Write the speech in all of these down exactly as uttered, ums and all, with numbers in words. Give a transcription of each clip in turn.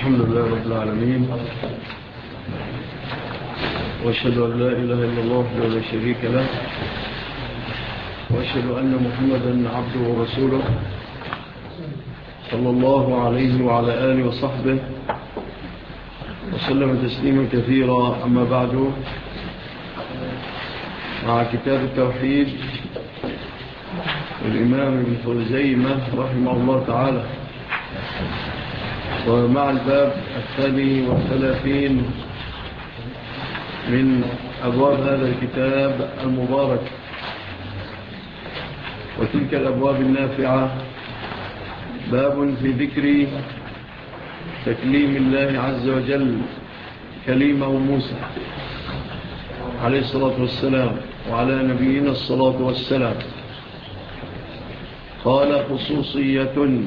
الحمد لله رب العالمين، وأشهد أن لا إله إلا الله وحده لا شريك له، وأشهد أن محمدا عبده ورسوله صلى الله عليه وعلى آله وصحبه وسلم تسليما كثيرا. أما بعد، مع كتاب التوحيد الإمام ابن خزيمة رحمه الله تعالى، ومع الباب الثاني والثلاثين من أبواب هذا الكتاب المبارك، وتلك الأبواب النافعة باب في ذكر تكليم الله عز وجل كليمه موسى عليه الصلاة والسلام وعلى نبينا الصلاة والسلام. قال: خصوصية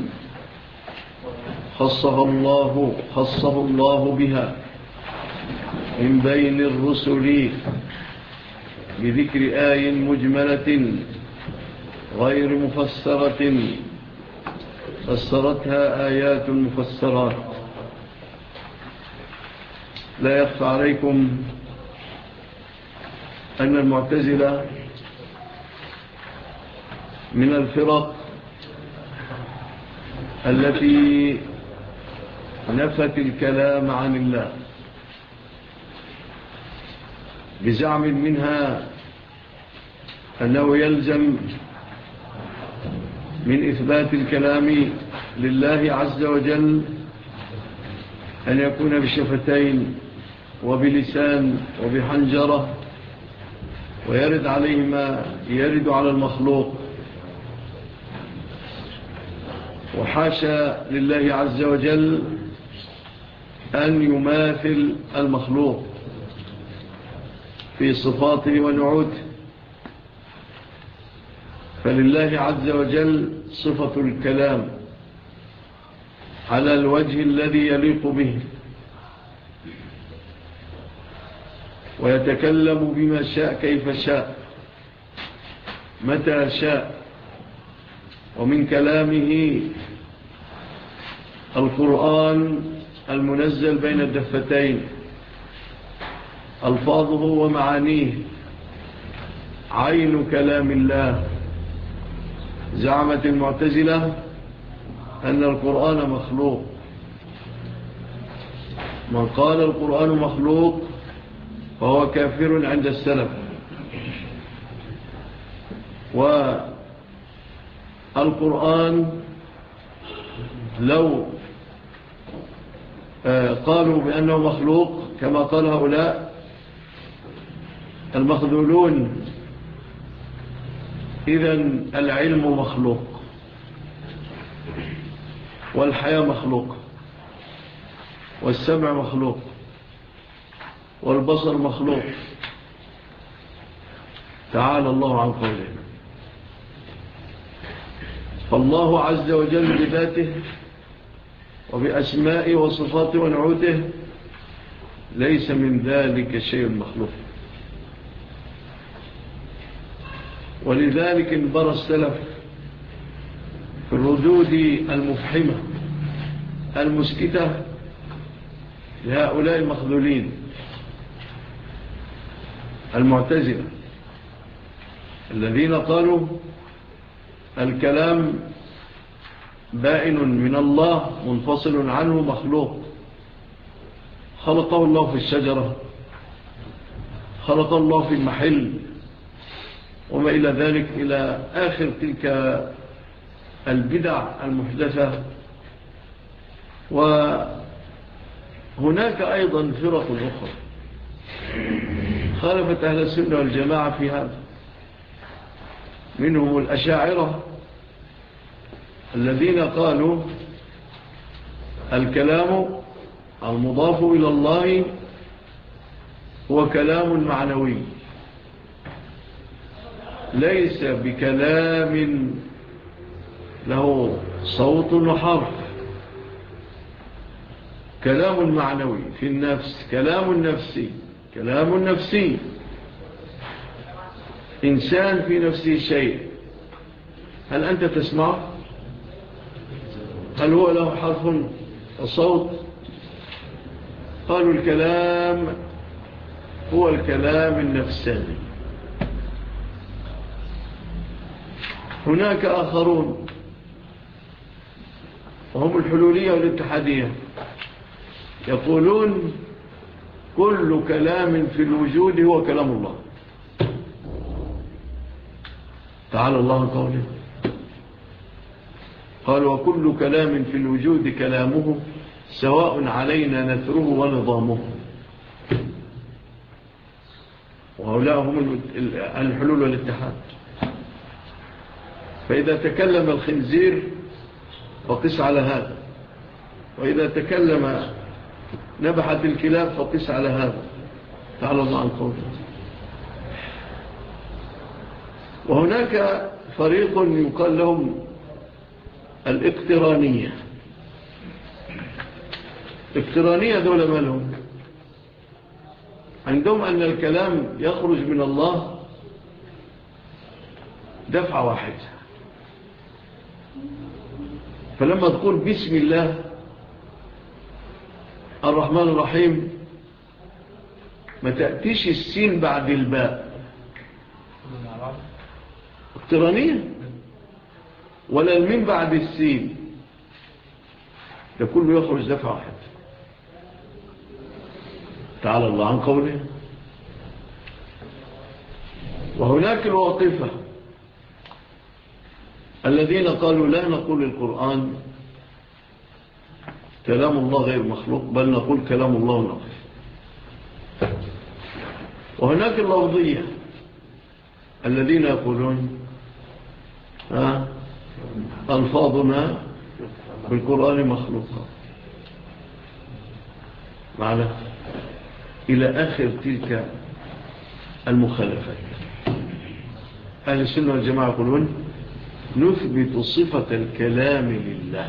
خصها الله خصه الله بها من بين الرسل بذكر آي مجملة غير مفسرة فسرتها آيات مفسرات. لا يخفى عليكم أن المعتزلة من الفرق التي نفت الكلام عن الله بزعم منها أنه يلزم من إثبات الكلام لله عز وجل أن يكون بشفتين وبلسان وبحنجرة، ويرد عليه ما يرد على المخلوق. وحاشا لله عز وجل أن يماثل المخلوق في صفاته ونعوته، فلله عز وجل صفة الكلام على الوجه الذي يليق به، ويتكلم بما شاء كيف شاء متى شاء. ومن كلامه القرآن المنزل بين الدفتين، ألفاظه ومعانيه عين كلام الله. زعمت المعتزلة أن القرآن مخلوق. من قال القرآن مخلوق فهو كافر عند السلف. والقرآن لو قالوا بأنه مخلوق كما قال هؤلاء المخذولون، إذن العلم مخلوق، والحياة مخلوق، والسمع مخلوق، والبصر مخلوق. تعالى الله عن قوله. فالله عز وجل بذاته وبأسمائه وصفاته ونعوته ليس من ذلك شيء مخلوق. ولذلك انبرى السلف في الردود المفحمة المسكتة لهؤلاء المخذولين المعتزلة الذين قالوا الكلام بائن من الله منفصل عنه مخلوق. خلقه الله في الشجرة، خلق الله في المحل، وما إلى ذلك، إلى آخر تلك البدع المحدثة. وهناك أيضا فرق أخرى خالفت أهل السنة والجماعة في هذا، منهم الأشاعرة الذين قالوا الكلام المضاف إلى الله هو كلام معنوي، ليس بكلام له صوت وحرف، كلام معنوي في النفس، كلام نفسي، كلام نفسي. إنسان في نفسه شيء، هل أنت تسمع؟ هل هو له حرف وصوت؟ قالوا الكلام هو الكلام النفساني. هناك آخرون وهم الحلولية والاتحادية يقولون كل كلام في الوجود هو كلام الله. تعالى الله قوله قال وكل كلام في الوجود كلامه سواء علينا نثره ونظامه. وهؤلاء هم الحلول والاتحاد. فإذا تكلم الخنزير فقس على هذا، وإذا تكلم نبحت الكلاب فقس على هذا. تعالى الله عن قوله. وهناك فريق يقال لهم الاقترانية. الاقترانية دول ما لهم؟ عندهم أن الكلام يخرج من الله دفعة واحدة. فلما تقول بسم الله الرحمن الرحيم ما تأتيش السين بعد الباء، اقترانية، ولا الميم بعد السين، ده كله يخرج دفعة واحدة. تعالى الله عن قوله. وهناك الواقفة الذين قالوا لا نقول القرآن كلام الله غير مخلوق، بل نقول كلام الله ونقف. وهناك اللفظية الذين يقولون ها ألفاظنا بالقرآن مخلوقة معنا إلى آخر تلك المخالفات. أهل السنة والجماعة يقولون نثبت صفة الكلام لله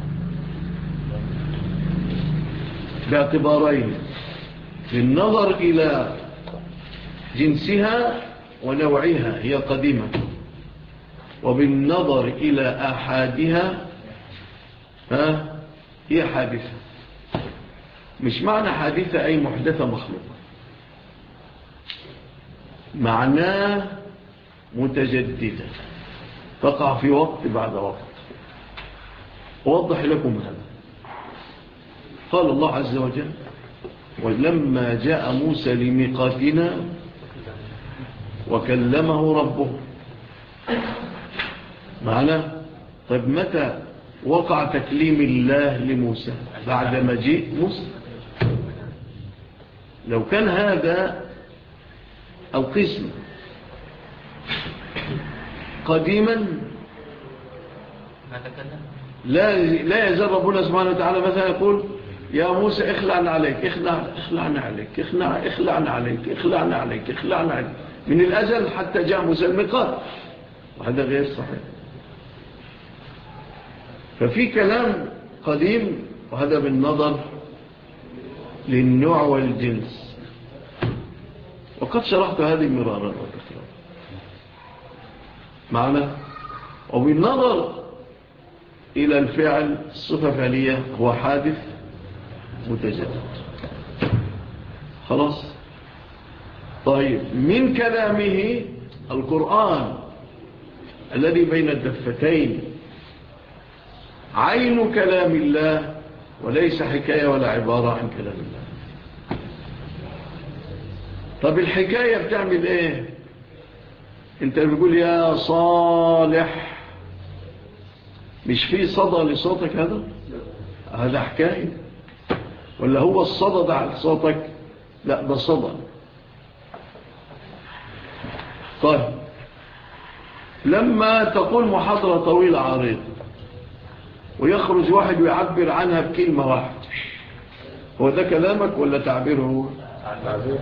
باعتبارين: بالنظر إلى جنسها ونوعها هي قديمة، وبالنظر إلى أحادها ها هي حادثة. مش معنى حادثة أي محدثة مخلوقة، معناه متجددة تقع في وقت بعد وقت. أوضح لكم هذا. قال الله عز وجل ولما جاء موسى لميقاتنا وكلمه ربه. معناه طيب متى وقع تكليم الله لموسى؟ بعد مجيء موسى. لو كان هذا القسم قديما لا لا يزال ربنا سبحانه وتعالى مثلا يقول يا موسى اخلعنا عليك اخلع اخلعنا عليك اخلع اخلعنا عليك اخلعنا عليك اخلعنا عليك من الأجل حتى جاء موسى الميقات، وهذا غير صحيح. ففي كلام قديم، وهذا بالنظر للنوع والجنس، وقد شرحت هذه مرارا وتكرارا معنا. وبالنظر إلى الفعل الصفة فعلية هو حادث متجدد. خلاص. طيب من كلامه القرآن الذي بين الدفتين عين كلام الله وليس حكاية ولا عبارة عن كلام الله. طب الحكاية بتعمل ايه؟ انت بتقول يا صالح، مش في صدى لصوتك؟ هذا هذا حكاية ولا هو الصدى ده على صوتك؟ لا ده صدى. طيب لما تقول محاضرة طويلة عريضة ويخرج واحد ويعبر عنها بكلمة واحدة، هو ده كلامك ولا تعبيره؟ تعبير.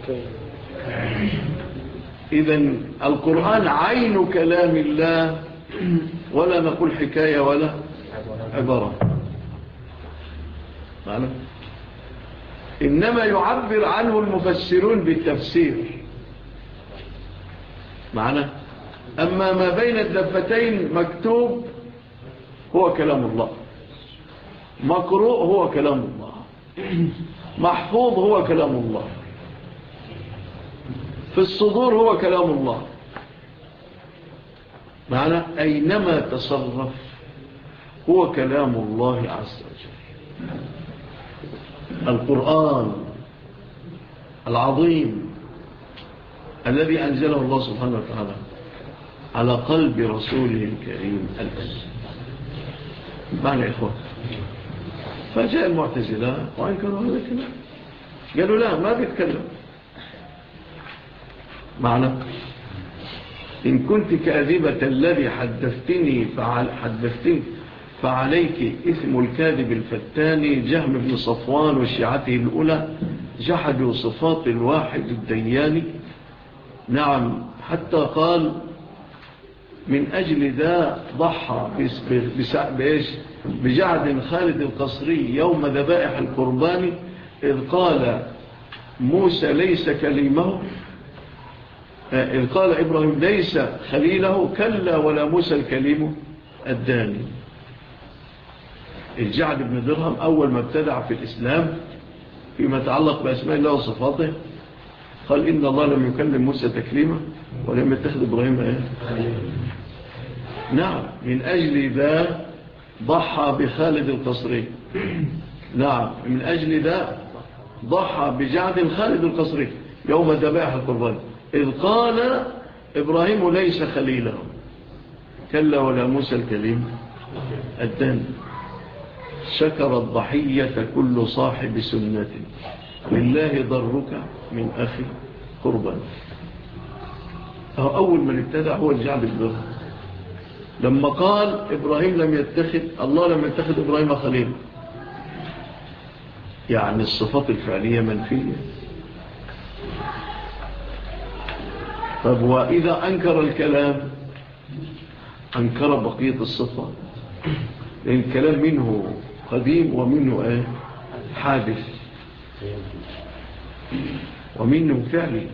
إذن القرآن عين كلام الله، ولا نقول حكاية ولا عبارة. معنا؟ إنما يعبر عنه المفسرون بالتفسير. معنا؟ أما ما بين الدفتين مكتوب هو كلام الله، مقروء هو كلام الله. محفوظ هو كلام الله، في الصدور هو كلام الله. معنى أينما تصرف هو كلام الله عز وجل. القرآن العظيم الذي أنزله الله سبحانه وتعالى على قلب رسوله الكريم الأسر. معنى إخوة، فجاء المعتزلة وأنكروا هذا الكلام، قالوا لا ما بيتكلم. معنى إن كنت كاذبة الذي حدثتني فعل حدثتني فعليك إثم الكاذب الفتاني. جهم بن صفوان وشيعته الأولى جحدوا صفات الواحد الدياني. نعم، حتى قال من أجل ذا ضحى بجعد خالد القصري يوم ذبائح القربان إذ قال موسى ليس كليمه، إذ قال إبراهيم ليس خليله، كلا ولا موسى الكليم الداني. الجعد بن درهم أول ما ابتدع في الإسلام فيما يتعلق بأسماء الله وصفاته قال إن الله لم يكلم موسى تكليما ولم يتخذ إبراهيم إيه؟ نعم، من أجل ذا ضحى بخالد القصري. نعم، من أجل ذا ضحى بجعد خالد القصري يوم ذبائح القربان إذ قال إبراهيم ليس خليله، كلا ولا موسى الكليم الداني. شكر الضحية كل صاحب سنة، لله ضرك من أخي قربان. أول من ابتدع هو الجعد بن درهم لما قال إبراهيم لم يتخذ الله لم يتخذ إبراهيم خليل، يعني الصفات الفعلية منفية. طب وإذا أنكر الكلام أنكر بقية الصفات، لأن الكلام منه قديم ومنه ايه حادث ومنه فعلي.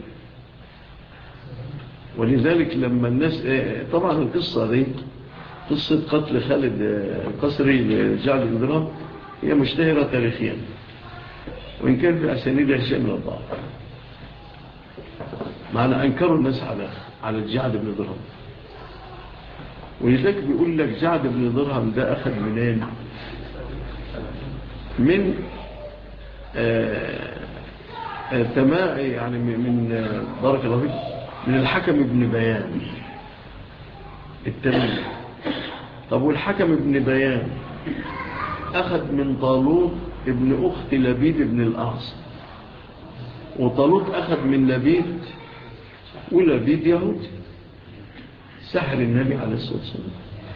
ولذلك لما الناس ايه طبعا القصة دي قصة قتل خالد القصري لجعد بن درهم هي مشتهرة تاريخيا، وإن كان في أسانيدها شيء من الضعف. معنى أنكروا الناس على على الجعد بن درهم. ولذلك بيقول لك جعد بن درهم ده أخذ منين؟ من آه آه تمام يعني من آه بارك الله فيك من الحكم ابن بيان التميمي. طب والحكم ابن بيان أخذ من طالوت ابن أخت لبيد ابن الأعصم، وطالوت أخذ من لبيد، ولبيد يهود سحر النبي عليه الصلاة والسلام.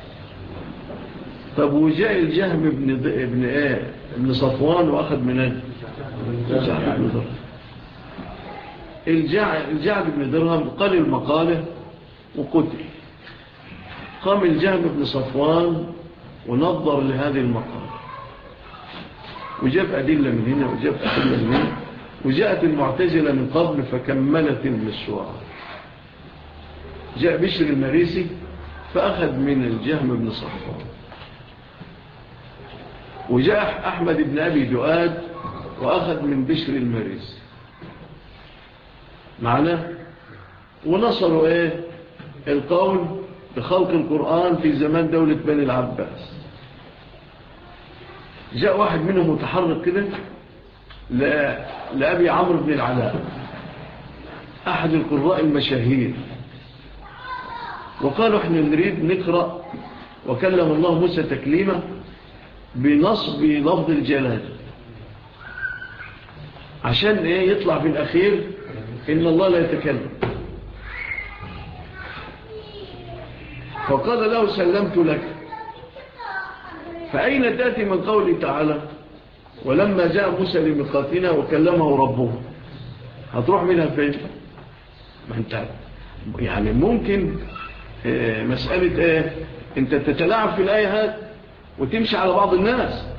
طب وجاء الجهم ابن ابن ايه ابن صفوان واخذ من الجعد بن درهم. الجعد بن درهم قال المقاله وقتل. قام الجهم بن صفوان ونظر لهذه المقاله وجاب أدلة من هنا وجاب أدلة من هنا، وجاءت المعتزلة من قبل فكملت المشروع. جاء بشر المريسي فأخذ من الجهم بن صفوان، وجاء أحمد بن أبي دؤاد وأخذ من بشر المريسي معنا، ونصروا إيه القول بخلق القرآن في زمان دولة بني العباس. جاء واحد منهم متحرك كده لأبي عمرو بن العلاء أحد القراء المشاهير، وقالوا احنا نريد نقرأ وكلم الله موسى تكليما بنصب لفظ الجلال عشان ايه يطلع في الأخير إن الله لا يتكلم. فقال له سلمت لك. فأين تأتي من قوله تعالى ولما جاء موسى لميقاتنا وكلمه ربه؟ هتروح منها فين؟ ما انت يعني ممكن اه مسألة ايه انت تتلاعب في الآية هات وتمشي على بعض الناس،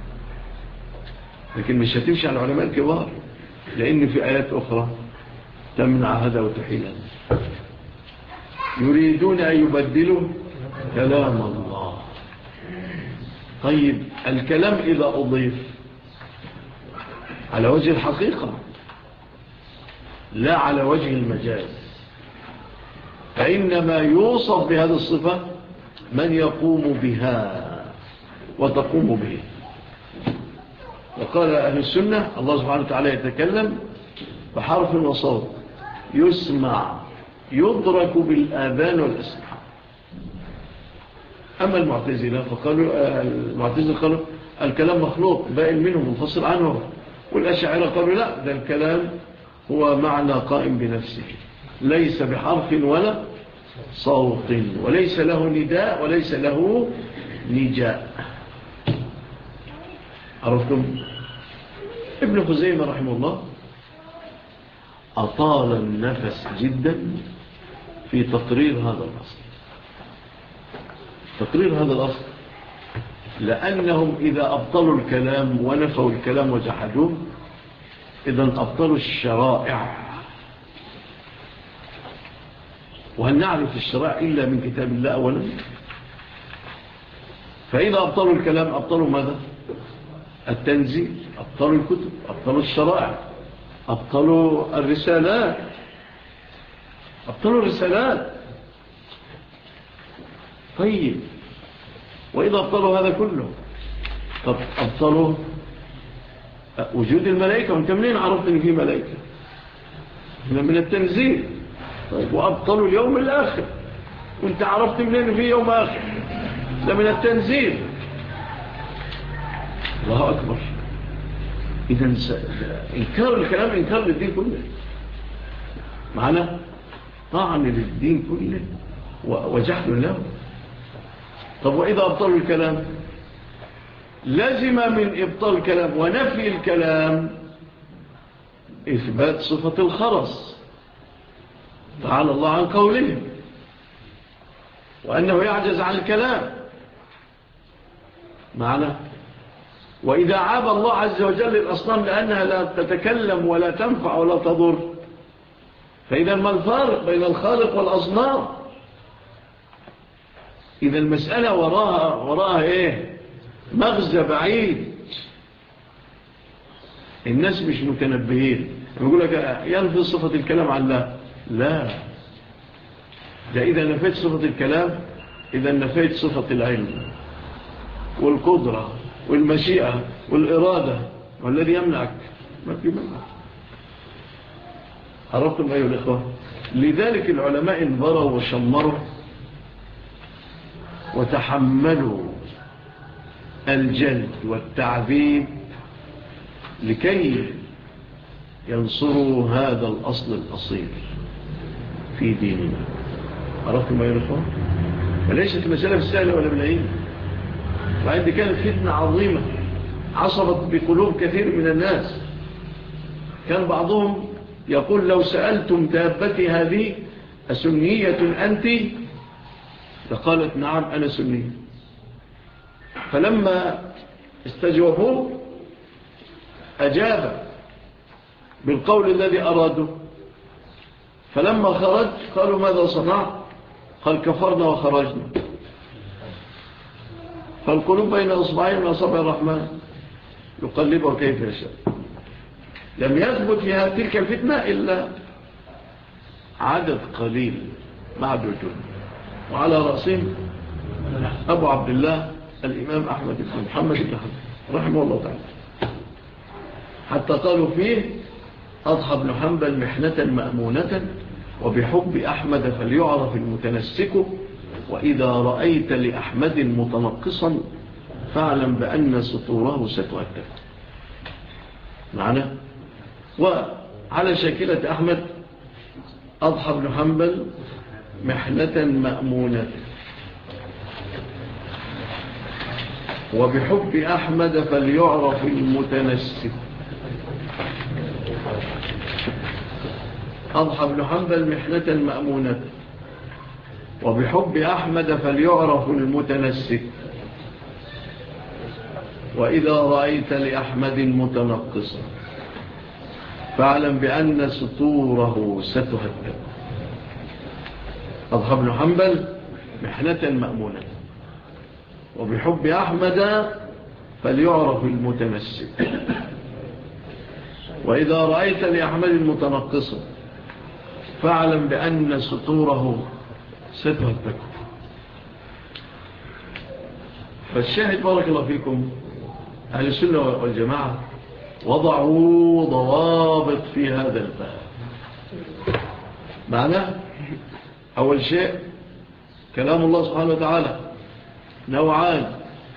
لكن مش هتمشي على العلماء الكبار، لأن في آيات أخرى تمنع هذا وتحيل هذا. يريدون أن يبدلوا كلام الله. طيب الكلام إذا أضيف على وجه الحقيقة لا على وجه المجاز. فإنما يوصف بهذه الصفة من يقوم بها وتقوم به. وقال أهل السنة الله سبحانه وتعالى يتكلم بحرف وصوت يسمع يدرك بالآذان والأسماع. أما المعتزلة فقالوا المعتزلة قالوا الكلام مخلوق بائن منه منفصل عنه، والأشاعرة قالوا لا، ده الكلام هو معنى قائم بنفسه ليس بحرف ولا صوت وليس له نداء وليس له نجاء. عرفتم؟ ابن خزيمة رحمه الله أطال النفس جدا في تقرير هذا الأصل، تقرير هذا الأصل، لأنهم إذا أبطلوا الكلام ونفوا الكلام وجحدوه إذا أبطلوا الشرائع. وهل نعرف الشرائع إلا من كتاب الله أولا؟ فإذا أبطلوا الكلام أبطلوا ماذا؟ التنزيل، أبطلوا الكتب، أبطلوا الشرائع، أبطلوا الرسالات، أبطلوا الرسالات. طيب وإذا أبطلوا هذا كله طب أبطلوا وجود الملائكة، وانت منين عرفت ان في ملائكة؟ من التنزيل. طيب وأبطلوا اليوم الآخر، وانت عرفت منين في يوم آخر؟ ده من التنزيل. الله أكبر. إذن إنكار الكلام إنكار للدين كله، معنا طعن للدين كله وجحل له. طب وإذا أبطلوا الكلام لازم من إبطال الكلام ونفي الكلام إثبات صفة الخرس تعالى الله عن قوله وأنه يعجز عن الكلام، معنا. وإذا عاب الله عز وجل الأصنام لأنها لا تتكلم ولا تنفع ولا تضر، فإذا ما الفارق بين الخالق والأصنام؟ إذا المسألة وراها, وراها إيه؟ مغزى بعيد. الناس مش متنبهين، يقول لك ينفي صفة الكلام عن الله. لا، ده إذا نفيت صفة الكلام إذا نفيت صفة العلم والقدرة والمشيئة والإرادة، والذي يمنعك ما في منع. عرفتم أيها الإخوة؟ لذلك العلماء انظروا وشمروا وتحملوا الجلد والتعذيب لكي ينصروا هذا الأصل الأصيل في ديننا. عرفتم أيها الإخوة؟ وليست مسألة بالسهلة ولا بالعين. وعند كانت فتنة عظيمة عصبت بقلوب كثير من الناس. كان بعضهم يقول لو سألتم دابتي هذه أسنية أنت؟ فقالت نعم أنا سنية. فلما استجوبوه أجاب بالقول الذي أراده. فلما خرج قالوا ماذا صنع؟ قال كفرنا وخرجنا. فالقلوب بين أصبعين من أصابع الرحمن يقلبها كيف يشاء. لم يثبت فيها تلك الفتنة إلا عدد قليل معدودون، وعلى رأسهم أبو عبد الله الإمام أحمد بن محمد بن حنبل رحمه الله تعالى، حتى قالوا فيه أضحى بن حنبل محنة مأمونة وبحب أحمد فليعرف المتنسك، وإذا رأيت لأحمد متنقصا فاعلم بأن سطوره ستؤدب. معنا. وعلى شاكلة أحمد أضحى بن حنبل محنة مأمونة وبحب أحمد فليعرف المتنسك. أضحى بن حنبل محنة مأمونة وبحب أحمد فليعرف المتنسك، وإذا رأيت لأحمد متنقصا فاعلم بأن سطوره ستهدم. أضحى بن حنبل محنة مأمونة وبحب أحمد فليعرف المتمسك. وإذا رأيت لأحمد متنقصا فاعلم بأن سطوره ستهتك. فالشاهد بارك الله فيكم أهل السنة والجماعة وضعوا ضوابط في هذا الباب. معناه أول شيء كلام الله سبحانه وتعالى نوعان: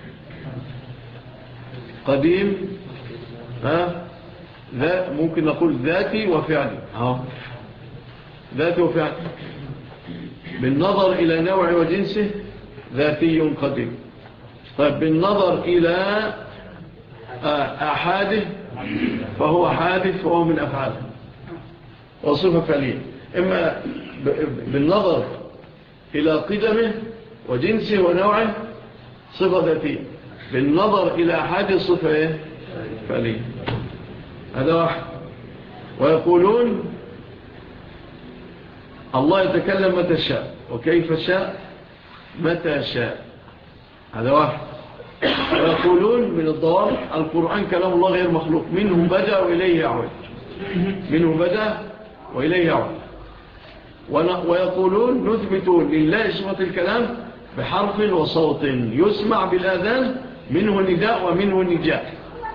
قديم ها ذا ممكن نقول ذاتي وفعلي. ها ذاتي وفعلي بالنظر إلى نوع وجنسه ذاتي قديم. طيب بالنظر إلى أحاده فهو حادث وهو من أفعاله وصفة فعلية. إما بالنظر إلى قدمه وجنسه ونوعه صفة ذاتية، بالنظر إلى أحاده صفة فعلية. هذا واحد. ويقولون الله يتكلم متى شاء وكيف شاء متى شاء. هذا واحد. ويقولون من الضوابط القرآن كلام الله غير مخلوق، منه بدأ وإليه يعود، منه بدأ وإليه يعود. ويقولون نثبت لله صفة الكلام بحرف وصوت يسمع بالآذان، منه نداء ومنه نجاء.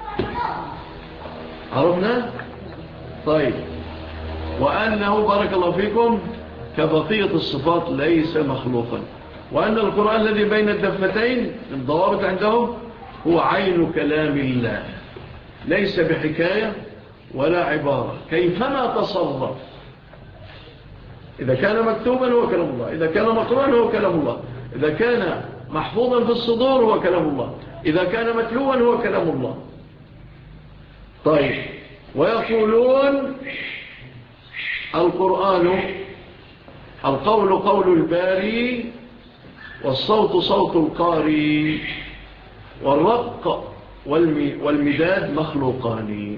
عرفنا؟ طيب. وأنه بارك الله فيكم كبقية الصفات ليس مخلوقا، وأن القرآن الذي بين الدفتين الضوابط عندهم هو عين كلام الله، ليس بحكاية ولا عبارة، كيفما تصرف. إذا كان مكتوبا هو كلام الله، إذا كان مقروءا هو كلام الله، إذا كان محفوظا في الصدور هو كلام الله، إذا كان متلوا هو كلام الله. طيب. ويقولون القرآن القول قول الباري، والصوت صوت القاري، والرق والمداد مخلوقان.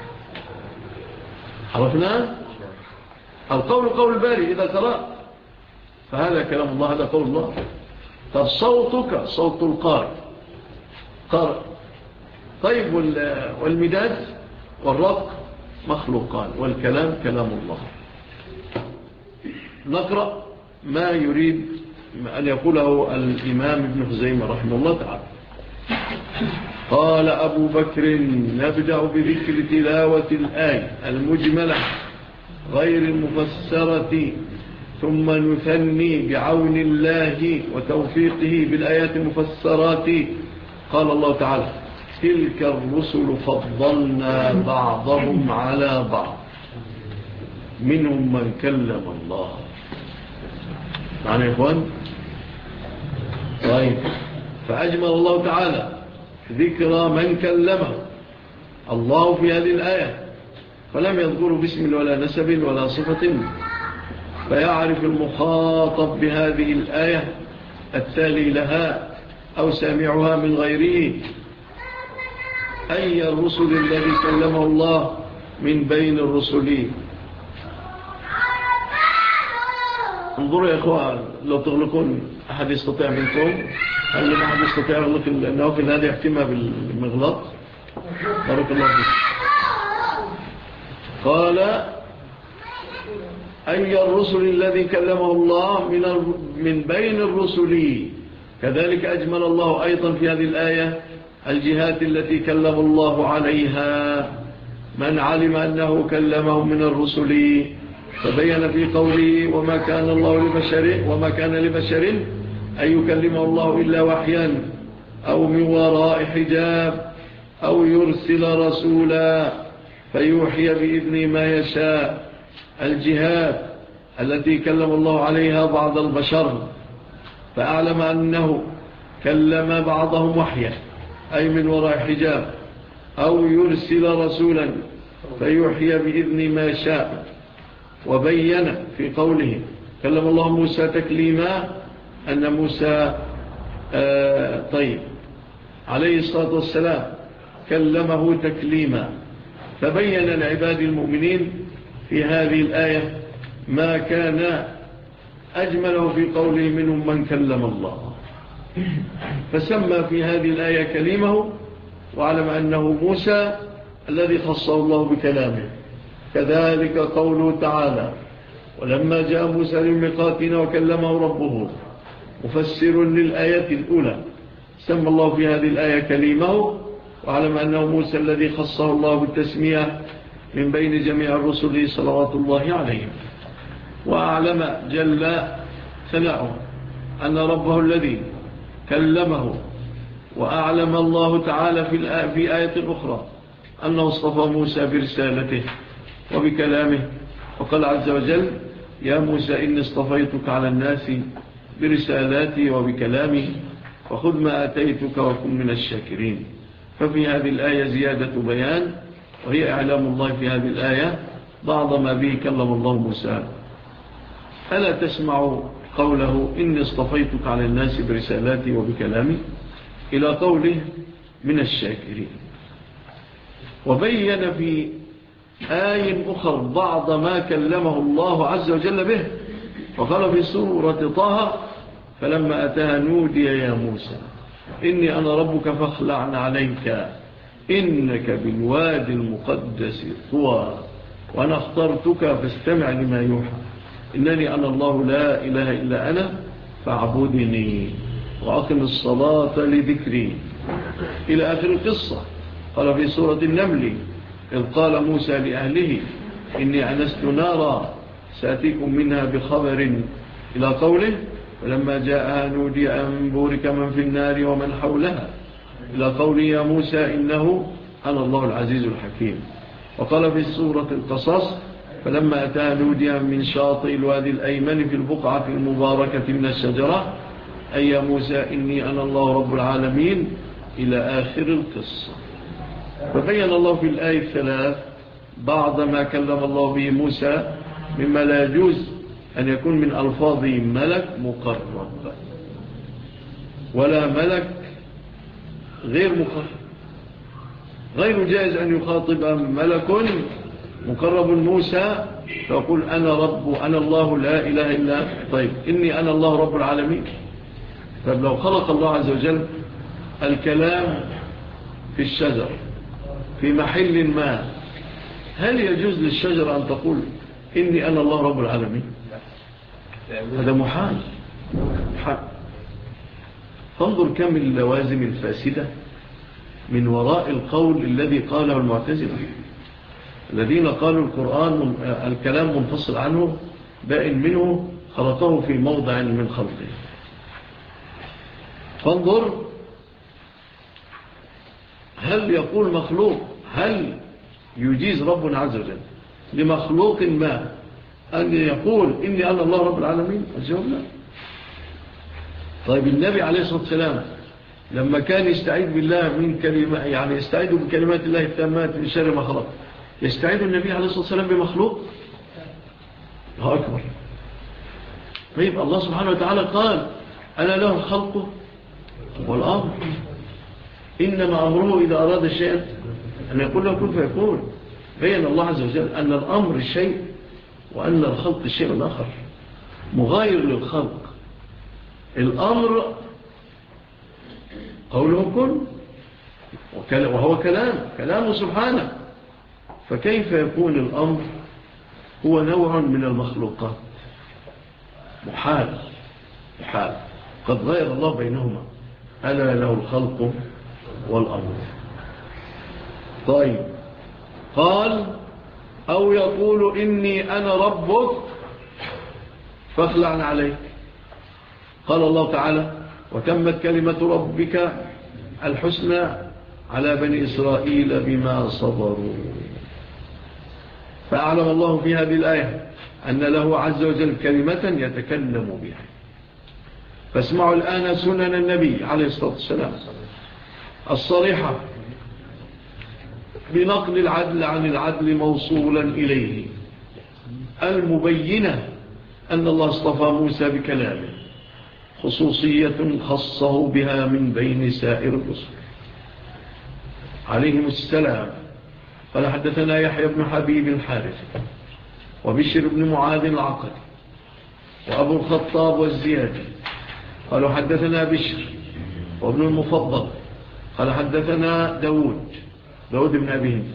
عرفنا؟ القول قول الباري إذا قرأت فهذا كلام الله، هذا قول الله. طب صوتك صوت القارئ قارئ. طيب والمداد والرق مخلوقان، والكلام كلام الله. نقرأ ما يريد أن يقوله الإمام ابن خزيمة رحمه الله تعالى. قال أبو بكر: نبدأ بذكر تلاوة الآية المجملة غير المفسرة، ثم نثني بعون الله وتوفيقه بالآيات المفسرات. قال الله تعالى: تلك الرسل فضلنا بعضهم على بعض، منهم من كلم الله. معنى يا إخوان؟ طيب. فأجمل الله تعالى ذكر من كلمه الله في هذه الآية، فلم يذكره باسم ولا نسب ولا صفة، فيعرف المخاطب بهذه الآية التالي لها أو سامعها من غيره أي الرسل الذي كلمه الله من بين الرسل. انظروا يا إخوان، لو تغلقون أحد يستطيع منكم، هل من أحد يستطيع يغلق النوافل هذه يحتمها بالمغلق؟ بارك الله فيك. قال أي الرسل الذي كلمه الله من من بين الرسل. كذلك أجمل الله أيضا في هذه الآية الجهات التي كلم الله عليها من علم أنه كلمه من الرسل، فبين في قوله: وما كان الله لبشر وما كان لبشر أن يكلمه الله إلا وحيا أو من وراء حجاب أو يرسل رسولا فيوحي بإذن ما يشاء. الجهات التي كلم الله عليها بعض البشر، فأعلم أنه كلم بعضهم وحيا أي من وراء حجاب، أو يرسل رسولا فيوحي بإذن ما شاء. وبين في قوله: كلم الله موسى تكليما، أن موسى آه طيب عليه الصلاة والسلام كلمه تكليما. فبين لعباد المؤمنين في هذه الآية ما كان أجمله في قوله: منهم من كلم الله. فسمى في هذه الآية كلمه، وعلم أنه موسى الذي خصه الله بكلامه. كذلك قوله تعالى: ولما جاء موسى لميقاتنا وكلمه ربه، مفسر للآية الأولى، سمى الله في هذه الآية كليمه، وعلم أنه موسى الذي خصه الله بالتسمية من بين جميع الرسل صلوات الله عليهم. وأعلم جل ثناؤه أن ربه الذي كلمه، وأعلم الله تعالى في آية أخرى أنه اصطفى موسى برسالته وبكلامه، وقال عز وجل: يا موسى إني اصطفيتك على الناس برسالاتي وبكلامي فخذ ما آتيتك وكن من الشاكرين. ففي هذه الآية زيادة بيان، وهي إعلام الله في هذه الآية بعض ما به كلم الله موسى. ألا تسمع قوله: إني اصطفيتك على الناس برسالاتي وبكلامي، إلى قوله: من الشاكرين. وبين في آية أخرى بعض ما كلمه الله عز وجل به، وقال في سورة طه: فلما أتاها نودي يا موسى إني أنا ربك فاخلعن عليك إنك بالوادي المقدس طوى وأنا اخترتك فاستمع لما يوحى إنني أنا الله لا إله إلا أنا فاعبدني وأقم الصلاة لذكري، إلى آخر القصة. قال في سورة النمل: إذ قال موسى لأهله إني أنست نارا سأتيكم منها بخبر، إلى قوله: ولما جاءها نودي أن بورك من في النار ومن حولها، إلى قوله: يا موسى إنه أنا الله العزيز الحكيم. وقال في سورة القصص: فلما أتاها نودي من شاطئ الوادي الأيمن في البقعة المباركة من الشجرة أي يا موسى إني أنا الله رب العالمين، إلى آخر القصة. فبين الله في الآية الثلاث بعض ما كلم الله به موسى مما لا يجوز أن يكون من ألفاظ ملك مقرب، ولا ملك غير مقرب. غير جائز أن يخاطب ملك مقرب موسى فيقول: أنا رب أنا الله لا إله إلا طيب إني أنا الله رب العالمين. طيب لو خلق الله عز وجل الكلام في الشجر في محل ما، هل يجوز للشجر أن تقول إني أنا الله رب العالمين؟ هذا محال. محال. فانظر كم اللوازم الفاسدة من وراء القول الذي قاله المعتزلة، الذين قالوا القرآن الكلام منفصل عنه بائن منه، خلطه في موضع من خلقه. فانظر، هل يقول مخلوق، هل يجيز ربنا عز وجل لمخلوق ما أن يقول إني أنا الله رب العالمين؟ الجواب لا. طيب النبي عليه الصلاة والسلام لما كان يستعيد بالله من كلمة، يعني يستعيد بكلمات الله التامات من شر ما خلق، يستعيد النبي عليه الصلاة والسلام بمخلوق؟ الله أكبر. طيب الله سبحانه وتعالى قال: أنا له الخلق والأمر، إنما أمره إذا أراد شيئا أن يقول له كن فيكون. بين الله عز وجل أن الأمر الشيء وأن الخلق الشيء الآخر مغاير للخلق. الأمر قوله كن، وهو كلام كلامه سبحانه، فكيف يكون الأمر هو نوع من المخلوقات؟ محال محال. قد غير الله بينهما، ألا له الخلق والأمر. طيب قال: أو يقول إني أنا ربك فاخلعن عليك. قال الله تعالى: وتمت كلمة ربك الحسنى على بني إسرائيل بما صبروا. فأعلم الله في هذه الآية أن له عز وجل كلمة يتكلم بها. فاسمعوا الآن سنن النبي عليه الصلاة والسلام الصريحة بنقل العدل عن العدل موصولا إليه، المبينة أن الله اصطفى موسى بكلامه خصوصية خصه بها من بين سائر الرسل عليهم السلام. قال: حدثنا يحيى بن حبيب الحارث وبشر بن معاذ العقل وأبو الخطاب والزيادي قالوا: حدثنا بشر وابن المفضل قال: حدثنا داود داود بن أبي هند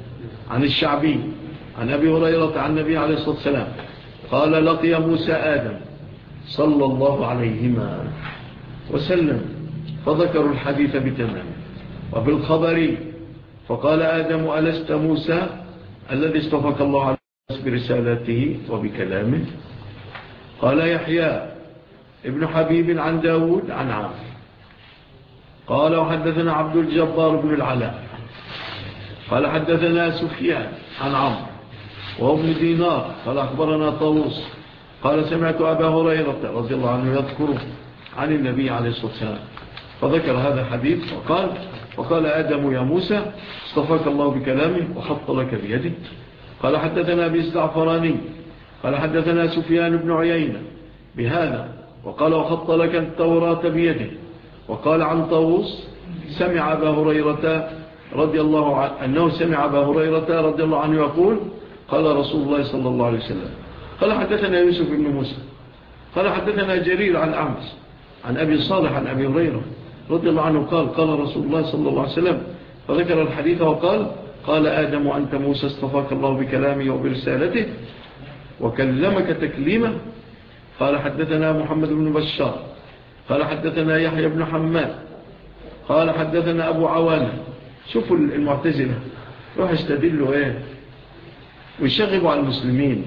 عن الشعبي عن أبي هريرة عن النبي عليه الصلاة والسلام قال لقي موسى آدم صلى الله عليهما وسلم فذكروا الحديث بتمام. وفي الخبر فقال آدم ألست موسى الذي اصطفاك الله عليه برسالته وبكلامه؟ قال يحيى ابن حبيب عن داود عن عمرو قال وحدثنا عبد الجبار بن العلاء قال حدثنا سفيان عن عمرو وهو ابن دينار قال أخبرنا طاووس قال سمعت أبا هريرة رضي الله عنه يذكره عن النبي عليه الصلاة والسلام فذكر هذا الحديث وقال وقال آدم يا موسى اصطفاك الله بكلامه وحط لك بيده. قال حدثنا أبي الزعفراني قال حدثنا سفيان بن عيينة بهذا وقال وحط لك التوراة بيده. وقال عن طاووس سمع أبا هريرة رضي الله عنه أنه سمع أبا هريرة رضي الله عنه يقول قال رسول الله صلى الله عليه وسلم. قال حدثنا يوسف بن موسى قال حدثنا جرير عن أمس عن أبي صالح عن أبي هريرة رضي الله عنه قال قال رسول الله صلى الله عليه وسلم فذكر الحديث وقال قال آدم وأنت موسى اصطفاك الله بكلامه وبرسالته وكلمك تكليمه. قال حدثنا محمد بن بشار قال حدثنا يحيى بن حماد قال حدثنا أبو عوانة. شوفوا المعتزلة روح استدلوا ايه ويشغبوا على المسلمين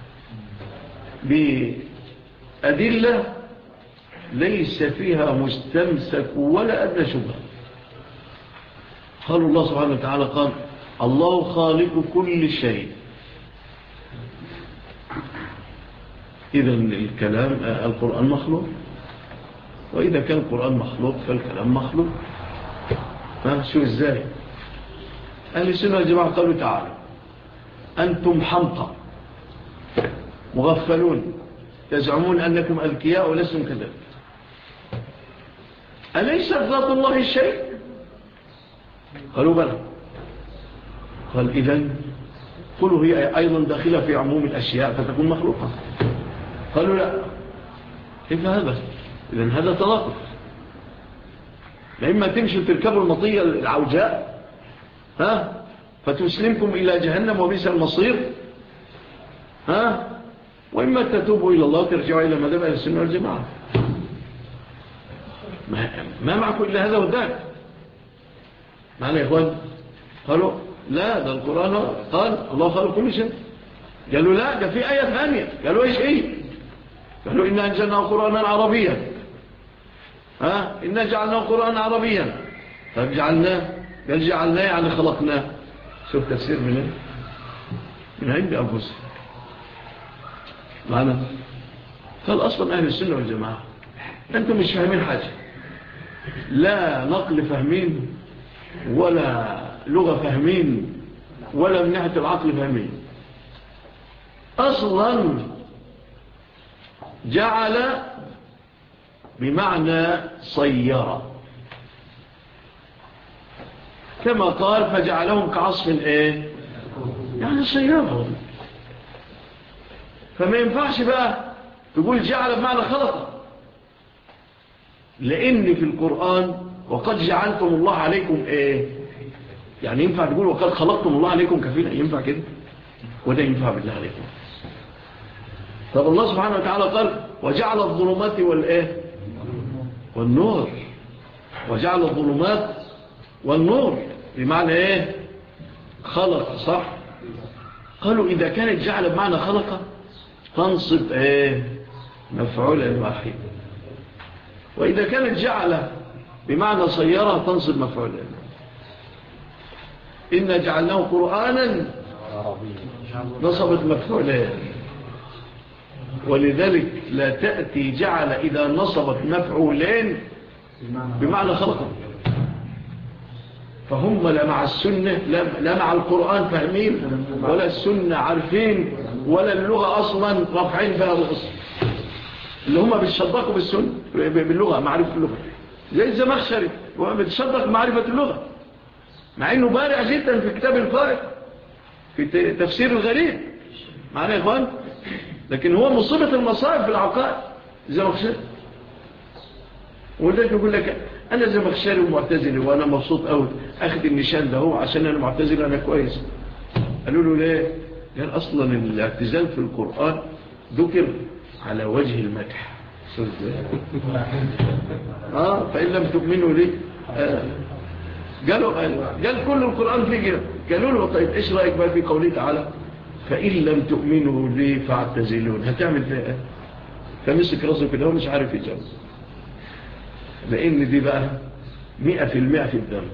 بأدلة ليس فيها مستمسك ولا أدنى شبهة. قال الله سبحانه وتعالى قال الله خالق كل شيء. إذن الكلام القرآن مخلوق وإذا كان القرآن مخلوق فالكلام مخلوق. ها شو إزاي؟ أهل السنة والجماعة قالوا تعالى أنتم حمقى مغفلون تزعمون أنكم أذكياء ولستم كذلك. أليس ذات الله الشيء؟ قالوا بلى. قال إذن قلوا هي أيضا داخلة في عموم الأشياء فتكون مخلوقة. قالوا لا. كيف هذا؟ إذن هذا تناقض. لإما تمشوا تركبوا المطية العوجاء ها فتسلمكم إلى جهنم وبئس المصير ها وإما تتوبوا إلى الله وترجعوا إلى مذهب أهل السنة والجماعة. ما, ما معكم إلا هذا وذاك. معنا يا إخوان؟ قالوا لا ده القرآن قال الله خلق كل شيء. قالوا لا ده في آية ثانية. قالوا إيش إيه؟ قالوا إنا أنزلناه قرآنا عربيا ها إنا جعلناه قرآنا عربيا. طيب جعلناه قال جعلناه يعني خلقناه. شوف تفسير منه من عند أنفسهم. معنا قال أصلا أهل السنة والجماعة أنتم مش فاهمين حاجة لا نقل فاهمين ولا لغة فاهمين ولا من ناحية العقل فاهمين. أصلا جعل بمعنى صيرة كما قال فجعلهم كعصف ايه يعني صيرة. فما ينفعش بقى تقول جعل بمعنى خلق لأن في القرآن وقد جعلتم الله عليكم ايه يعني ينفع تقول وقد خلقتم الله عليكم كفيلا ينفع كده وده ينفع بالله عليكم. طب الله سبحانه وتعالى قال وجعل الظلمات والايه والنور وجعل الظلمات والنور بمعنى ايه خلق صح. قالوا إذا كانت جعل بمعنى خلق تنصب ايه مفعولا واحد وإذا كانت جعل بمعنى صيرة تنصب مفعولا. إن جعلناه قرآنا نصبت مفعولا ولذلك لا تأتي جعل إذا نصبت مفعولين بمعنى خلق. فهم لا مع السنة لا مع القرآن فاهمين ولا السنة عارفين ولا اللغة أصلا رافعين بها الأصل اللي هم بيتصدقوا بالسنة باللغة معرفة اللغة زي الزمخشري هو بيتصدق معرفة اللغة مع إنه بارع جدا في كتاب الفارق في تفسير الغريب معنا يا إخوان لكن هو مصيبة المصائب في العقائد الزمخشري. ولذلك يقول لك أنا زمخشري ومعتزلي وأنا مبسوط أوي أخذ النشان ده هو عشان أنا معتزل أنا كويس قالوا له ليه؟ قال أصلا الاعتزال في القرآن ذكر على وجه المدح. آه فإن لم تؤمنوا لي آه قالوا قال كل القرآن فيه كده. قالوا له طيب إيش رأيك بقى في قوله تعالى فإن لم تؤمنوا لي فاعتزلون، هتعمل فيها إيه؟ فمسك راسه كده ومش عارف يجاوب، لأن دي بقى مئة في المئة في الدم.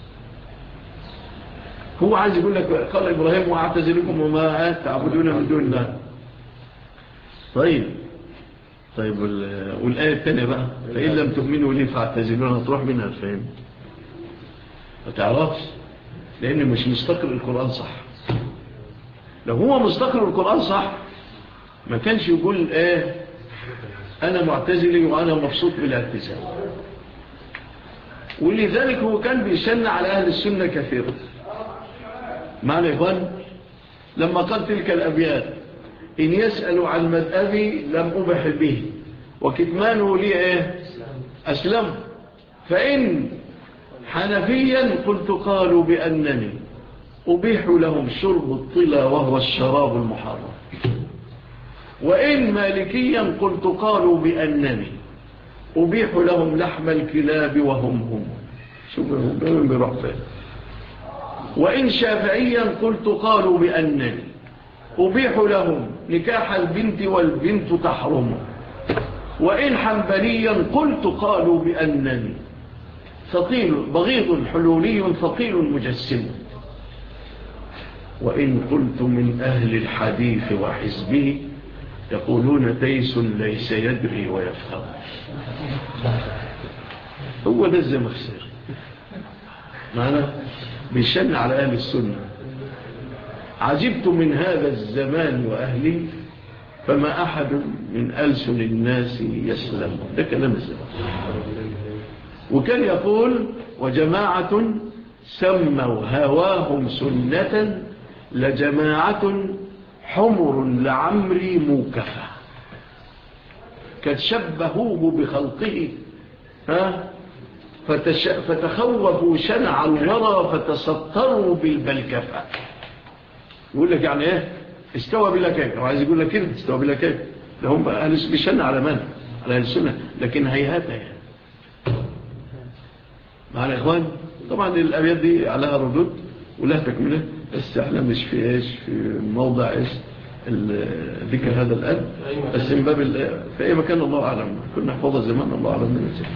هو عايز يقول لك قال إبراهيم واعتزلكم وما تعبدون من دون الله. طيب طيب والآية الثانية بقى فإن لم تؤمنوا لي فاعتزلون، هتروح منها الفهم ما تعرفش، لأنه مش مستقر القرآن صح. لو هو مستقر القرآن صح ما كانش يقول ايه أنا معتزلي وأنا مبسوط بالاعتزال. ولذلك هو كان بيشن على أهل السنة كثيرا. معنى إخوان لما قال تلك الأبيات إن يسألوا عن مذهبي لم أبح به وكتمانه لي إيه أسلم، فإن حنفيا قلت قالوا بأنني أبيح لهم شرب الطلا وهو الشراب المحرم، وإن مالكيا قلت قالوا بأنني أبيح لهم لحم الكلاب وهم هم. شوفوا هم بيروح فين. وإن شافعيا قلت قالوا بأنني أبيح لهم نكاح البنت والبنت تحرم، وإن حنبليا قلت قالوا بأنني ثقيل بغيض حلولي ثقيل مجسم، وإن قلت من أهل الحديث وحزبه يقولون تيس ليس يدري ويفهم. هو ده الزمخشري معنا بيشن على أهل السنة. عجبت من هذا الزمان وأهله فما أحد من ألسن الناس يسلم. ده كلام الزمخشري. وكان يقول وجماعة سموا هواهم سنة لجماعة حمر لعمري موكفة، قد شبهوه بخلقه ها فتش... فتخوفوا شنع الورى فتسطروا بالبلكفة. يقول لك يعني ايه استوى بلا كيف، وعايز يقول لك كده استوى بلا كيف. لهم أهل بيشن على من؟ على السنة، لكن هيهات هيهات معنا يا إخوان. طبعا الأبيات دي عليها ردود ولها تكملة، بس احنا مش في ايش في موضع ايش ذكر هذا الآن، بس من باب في أي مكان الله أعلم، كنا نحفظها زمان الله أعلم من نفسه.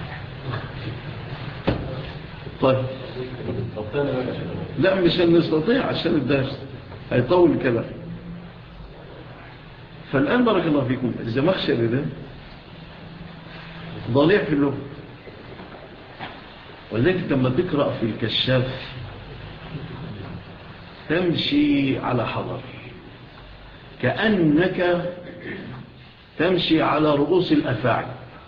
طيب لا مش هنستطيع عشان الدرس هيطول الكلام. فالآن بارك الله فيكم الزمخشري ده ضليع في اللغة، ولذلك لما تقرأ في الكشاف تمشي على حضر كأنك تمشي على رؤوس الأفاعي.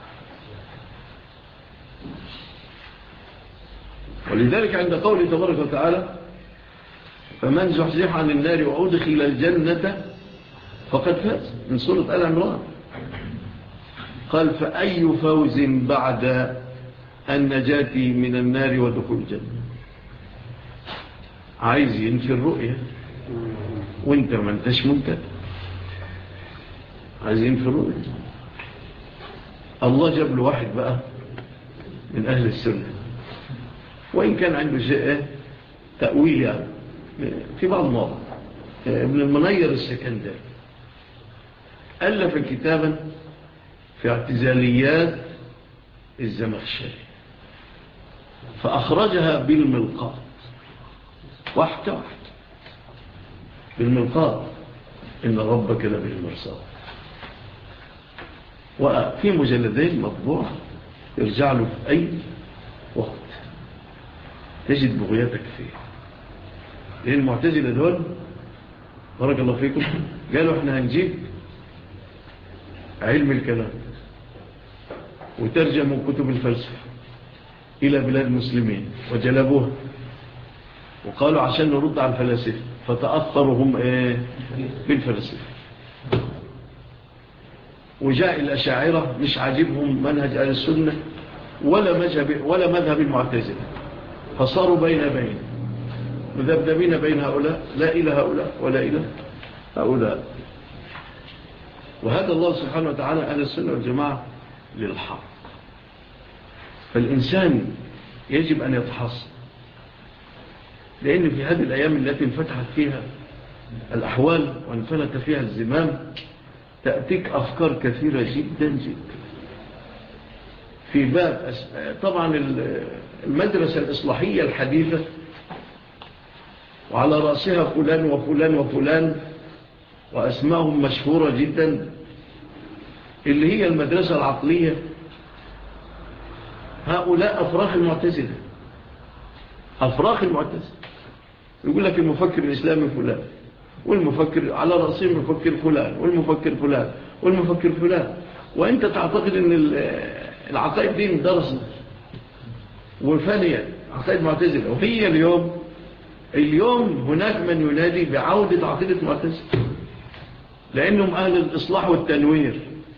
ولذلك عند قوله تبارك وتعالى فمن زحزح عن النار وأدخل الجنة فقد فاز من سورة آل عمران، قال فأي فوز بعد النجاة من النار ودخول الجنة. عايز ينفي الرؤية وانت ما انتش ممتد، عايز ينفي الرؤية. الله جاب له واحد بقى من أهل السنة، وإن كان عنده شيء تأويل يعني في بعض المواضع. ابن المنير السكندري ألف كتابا في اعتزاليات الزمخشري فأخرجها بالملقاط واحدة واحدة بالملقاط إن ربك لبالمرصاد، وفي مجلدين مطبوع يرجع له في أي وقت تجد بغياتك فيه. لأن المعتزلة دول بارك الله فيكم قالوا احنا هنجيب علم الكلام وترجموا كتب الفلسفة إلى بلاد المسلمين وجلبوها، وقالوا عشان نرد على الفلاسفة فتأثروا هم ايه بالفلسفة. وجاء الأشاعرة مش عاجبهم منهج أهل السنة ولا مذهب ولا مذهب المعتزلة، فصاروا بين بين مذبذبين بين هؤلاء، لا إلى هؤلاء ولا إلى هؤلاء. وهذا الله سبحانه وتعالى أهل السنة والجماعة للحق. فالإنسان يجب أن يتحصن، لأن في هذه الأيام التي انفتحت فيها الأحوال وانفلت فيها الزمام تأتيك أفكار كثيرة جدا جدا في باب. طبعا المدرسة الإصلاحية الحديثة وعلى رأسها فلان وفلان وفلان وأسمائهم مشهورة جدا، اللي هي المدرسة العقلية. هؤلاء أفراخ المعتزلة، أفراخ المعتزلة. يقول لك المفكر الإسلامي فلان، والمفكر على رأسه المفكر فلان، والمفكر فلان، والمفكر فلان. وأنت تعتقد أن العقائد دي درست وفانية عقائد معتزلة. وهي اليوم اليوم هناك من ينادي بعودة عقيدة معتزلة، لأنهم أهل الإصلاح والتنوير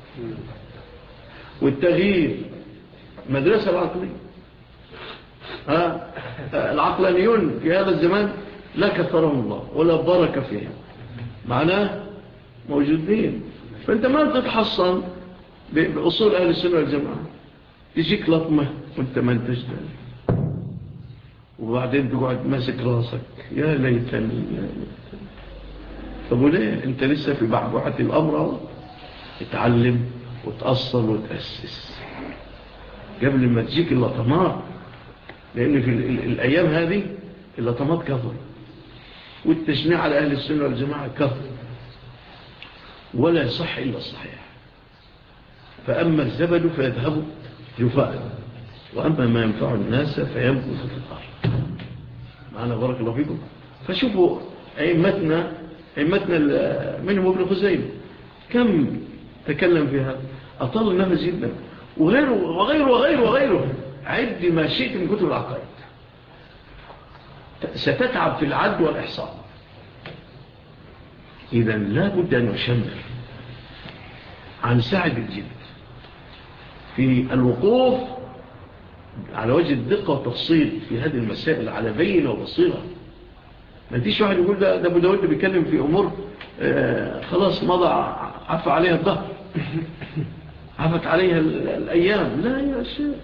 والتغيير. مدرسة العقلية، ها العقلانيون في هذا الزمان لا كثرهم الله ولا بركة فيهم، معناه موجودين. فأنت ما تتحصن بأصول أهل السنة والجماعة، تجيك لطمة وانت ما انتش داري، وبعدين تقعد ماسك راسك يا ليتني يا ليتني. طب وليه انت لسه في بعبعة الأمر؟ اتعلم وتأصل وتأسس قبل ما تجيك اللطمات، لأن في الأيام هذه اللطمات كثر، والتشنيع على أهل السنة والجماعة كثر، ولا يصح إلا الصحيح. فأما الزبد فيذهب جفاء، وأما ما ينفع الناس فيمكث في الأرض. معنا بارك الله فيكم. فشوفوا أئمتنا أئمتنا منهم ابن خزيمة كم تكلم في هذا، أطال النفس جدا، وغيره وغيره وغيره وغيره. عد ما شئت من كتب العقائد، ستتعب في العد والإحصاء. إذن لا بد أن نشمر عن سعد الجد في الوقوف على وجه الدقة والتفصيل في هذه المسائل على بينة وبصيرة. ما انتيش واحد يقول ده, ده أبو داود بيتكلم في أمور آه خلاص مضى عفى عليها الظهر عفت عليها الأيام. لا يا شيخ،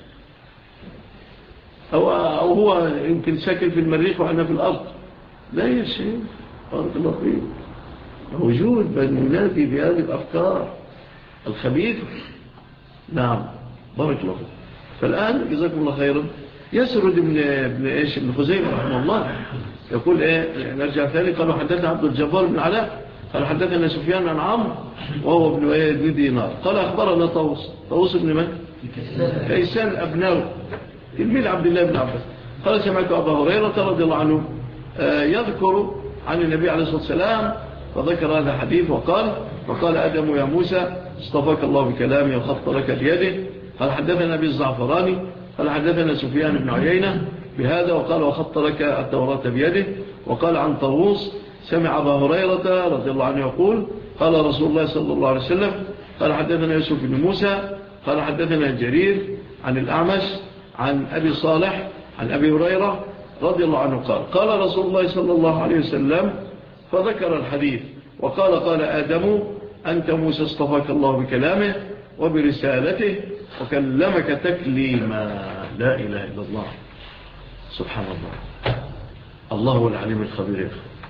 أو, أو هو يمكن ساكن في المريخ وأنا في الأرض. لا يا شيخ، بارك الله فيك، موجود بل ينادي بهذه الأفكار الخبيثة. نعم بارك الله فيك. فالآن جزاكم الله خيرا يسرد ابن ابن ايش ابن خزيمة رحمه الله يقول ايه، نرجع ثاني. قالوا حدثنا عبد الجبار بن علاء قال حدثنا سفيان عن عمرو وهو ابن ايه ابن دينار قال اخبرنا طاووس. طاووس ابن من؟ كيسان ابناوي تلميذ عبد الله بن عباس قال سمعت ابا هريرة رضي الله عنه يذكر عن النبي عليه الصلاة والسلام فذكر هذا الحديث وقال وقال آدم يا موسى اصطفاك الله بكلامه وخط لك بيده. قال حدثنا أبي الزعفراني قال حدثنا سفيان بن عيينة بهذا وقال وخط لك التوراة بيده. وقال عن طاووس سمع أبا هريرة رضي الله عنه يقول قال رسول الله صلى الله عليه وسلم قال حدثنا يوسف بن موسى قال حدثنا جرير عن الأعمش عن أبي صالح عن أبي هريرة رضي الله عنه قال قال رسول الله صلى الله عليه وسلم فذكر الحديث وقال قال آدم أنت موسى اصطفاك الله بكلامه وبرسالته وكلمك تكليما. لا إله إلا الله. سبحان الله. الله هو العليم الخبير.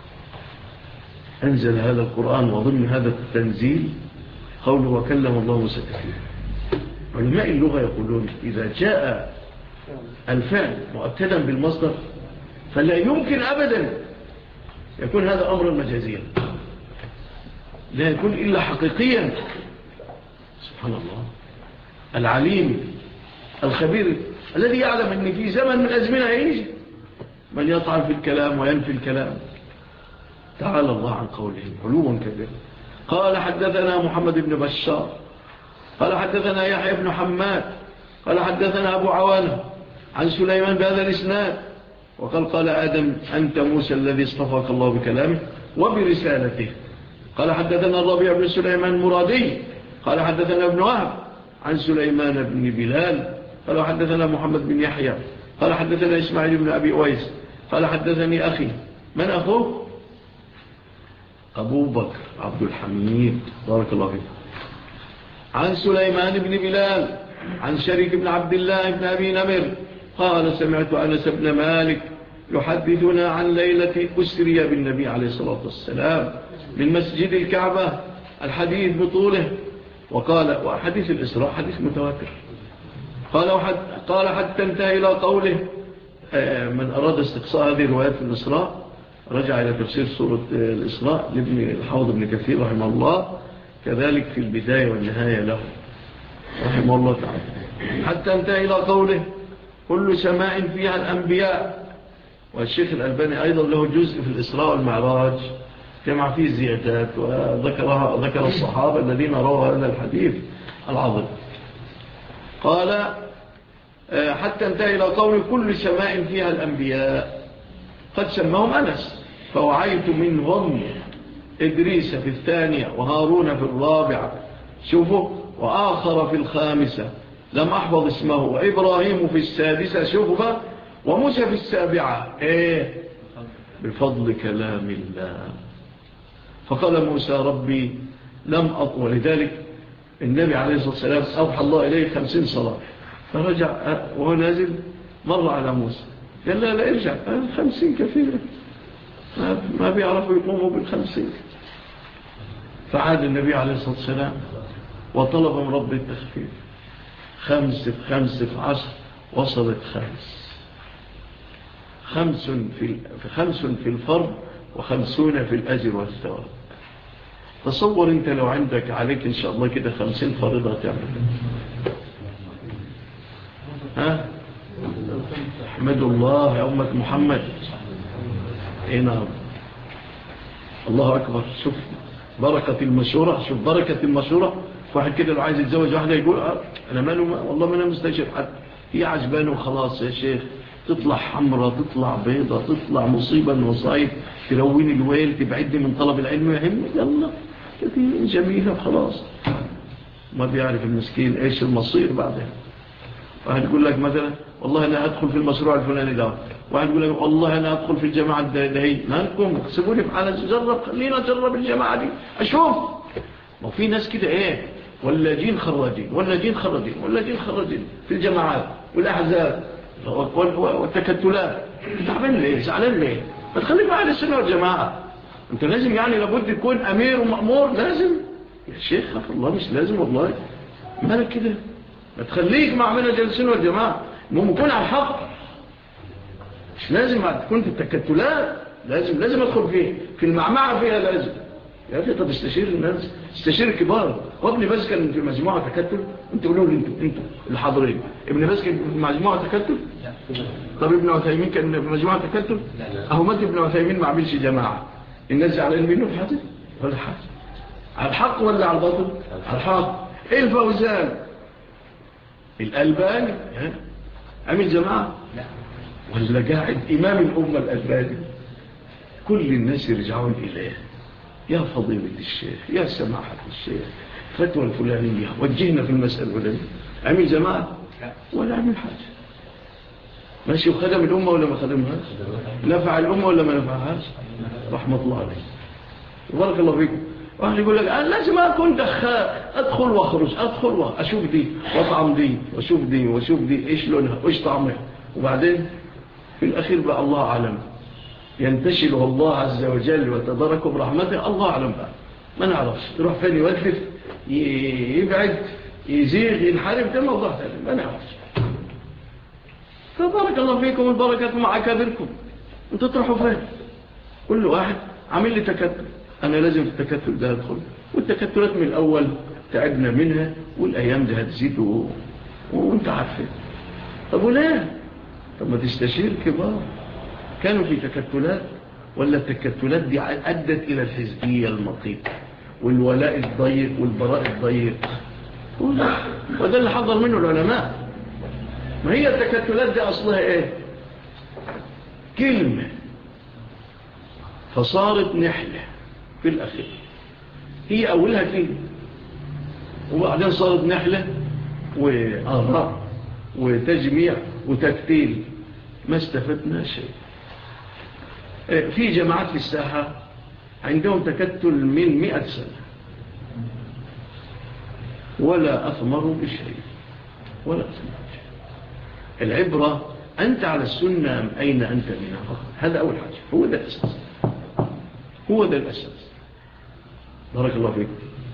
أنزل هذا القرآن وضمن هذا التنزيل قوله وكلم الله موسى تكليما. علماء اللغة يقولون إذا جاء الفعل مؤكدا بالمصدر فلا يمكن أبدا يكون هذا أمرا مجازيا، لا يكون إلا حقيقيا. سبحان الله. العليم الخبير الذي يعلم أن في زمن من الأزمنة يجي من يطعن في الكلام وينفي الكلام. تعالى الله عن قولهم علوا كبيرا. قال حدثنا محمد بن بشار قال حدثنا يحيى بن حماد قال حدثنا أبو عوانة عن سليمان بهذا الإسناد وقال قال آدم أنت موسى الذي اصطفاك الله بكلامه وبرسالته. قال حدثنا الربيع بن سليمان مرادي قال حدثنا ابن وهب عن سليمان بن بلال قال حدثنا محمد بن يحيى قال حدثنا إسماعيل بن أبي أويس قال حدثني أخي من أخوه؟ أبو بكر عبد الحميد بارك الله فيه. عن سليمان بن بلال عن شريك بن عبد الله بن أبي نمر قال سمعت أنس بن مالك يحدثنا عن ليلة أسري بالنبي عليه الصلاة والسلام من مسجد الكعبة الحديث بطوله. وقال وحديث الإسراء حديث متواتر. قال, وحد قال حتى انتهى إلى قوله من أراد استقصاء هذه الروايات في الإسراء رجع إلى تفسير سورة الإسراء لابن الحافظ ابن كثير رحمه الله، كذلك في البداية والنهاية له رحمه الله تعالى، حتى انتهى إلى قوله كل سماء فيها الأنبياء. والشيخ الألباني أيضا له جزء في الإسراء والمعراج جمع فيه الزيادات وذكر ذكر الصحابة الذين رووا هذا الحديث العظيم. قال حتى انتهى إلى قول كل سماء فيها الأنبياء قد سماهم أنس فوعيت منهم إدريس في الثانية وهارون في الرابعة شوفوا وآخر في الخامسة لم أحفظ اسمه وإبراهيم في السادسة شوفوا وموسى في السابعة إيه بفضل كلام الله. فقال موسى ربي لم أطول. لذلك النبي عليه الصلاة والسلام أوحى الله إليه خمسين صلاة فرجع وهو نازل مر على موسى قال لا لا ارجع خمسين كثيرة ما بيعرفوا يقوموا بالخمسين. فعاد النبي عليه الصلاة والسلام وطلب من رب التخفيف خمس في خمس في عشر وصلت خمس خمس في خمس في الفرض وخمسون في الأجر والثواب. تصور انت لو عندك عليك ان شاء الله كده خمسين فريضة تعمل ها احمد الله يا أمة محمد. ايه نعم الله أكبر. شوف بركة المشورة شوف بركة المشورة. واحد كده لو عايز يتزوج واحدة يقول أنا ماله ما والله ما أنا مستشير حد هي عجبانه وخلاص يا شيخ تطلع حمرة تطلع بيضة تطلع مصيبة المصايب تلوين الويل تبعدني من طلب العلم يهم يلا كثير جميلة خلاص. ما بيعرف المسكين ايش المصير بعدها. واحد يقول لك مثلا والله أنا أدخل في المشروع الفلاني ده واحد يقول لك والله أنا أدخل في الجماعة الدهي مالكم اكسبوني في حالة جرب خلينا أجرب الجماعة دي أشوف. ما في ناس كده ايه ولا جين خراجين ولا جين خراجين ولا جين خراجين في الجماعات والأحزاب والتكتلات. تعبان ليه زعلان ليه؟ ما تخليك مع السنة والجماعة. انت لازم يعني لابد تكون أمير ومأمور لازم يا شيخ خف الله مش لازم والله مالك كده. ما تخليك مع منهج السنة والجماعة المهم يكون على الحق مش لازم تكون في التكتلات. لازم لازم أدخل فيه في المعمعة فيها لازم يا أخي. طب استشير الناس استشير الكبار. وابن باز كان في مجموعة تكتل انتوا قولوا لي انتوا انتوا الحاضرين ابن باز كان في مجموعة تكتل. طب ابن عثيمين كان في مجموعة تكتل. اهو مات ابن عثيمين ما عملش جماعة الناس على منه في حاجة ولا حاجة على الحق ولا على الباطل على الحق. ايه الفوزان الألباني عمل جماعة ولا قاعد إمام الأمة الألباني كل الناس يرجعون إليه يا فضيلة الشيخ يا سماحة الشيخ فتوى الفلانية وجهنا في المسألة الفلانية. عمل جماعة ولا عمل حاجة ماشي وخدم الأمة ولا ما خدمهاش نفع الأمة ولا ما نفعهاش رحمة الله عليه وبارك الله فيكم. واحد يقول لك أنا لازم أكون دخال أدخل وأخرج أدخل وأشوف دي وأطعم دي وأشوف دي وأشوف دي إيش لونها وإيش طعمها وبعدين في الأخير بقى الله أعلم ينتشله الله عز وجل وتباركه برحمته الله أعلم بقى ما نعرفش يروح فين يوقف يبعد يزيغ ينحرف ده موضوع ثاني ما نعرفش. فبارك الله فيكم والبركات مع كابركم انتوا تروحوا فين. كل واحد عامل لي تكتل أنا لازم في التكتل ده أدخل والتكتلات من الأول تعبنا منها والأيام دي هتزيد و... وانت عارفين. طب وليه طب ما تستشير كبار كانوا في تكتلات ولا التكتلات دي أدت إلى الحزبية المطيطة والولاء الضيق والبراء الضيق وده اللي حضر منه العلماء. ما هي التكتلات دي أصلها إيه كلمة فصارت نحلة في الأخير هي أولها كلمة وبعدين صارت نحلة وآراء وتجميع وتكتيل ما استفدنا شيء. في جماعات في الساحة عندهم تكتل من مئة سنة ولا أثمروا بشيء ولا أثمروا بشيء. العبرة أنت على السنة أين أنت منها فقط. هذا أول حاجة، هو ده الأساس، هو ده الأساس. بارك الله فيكم.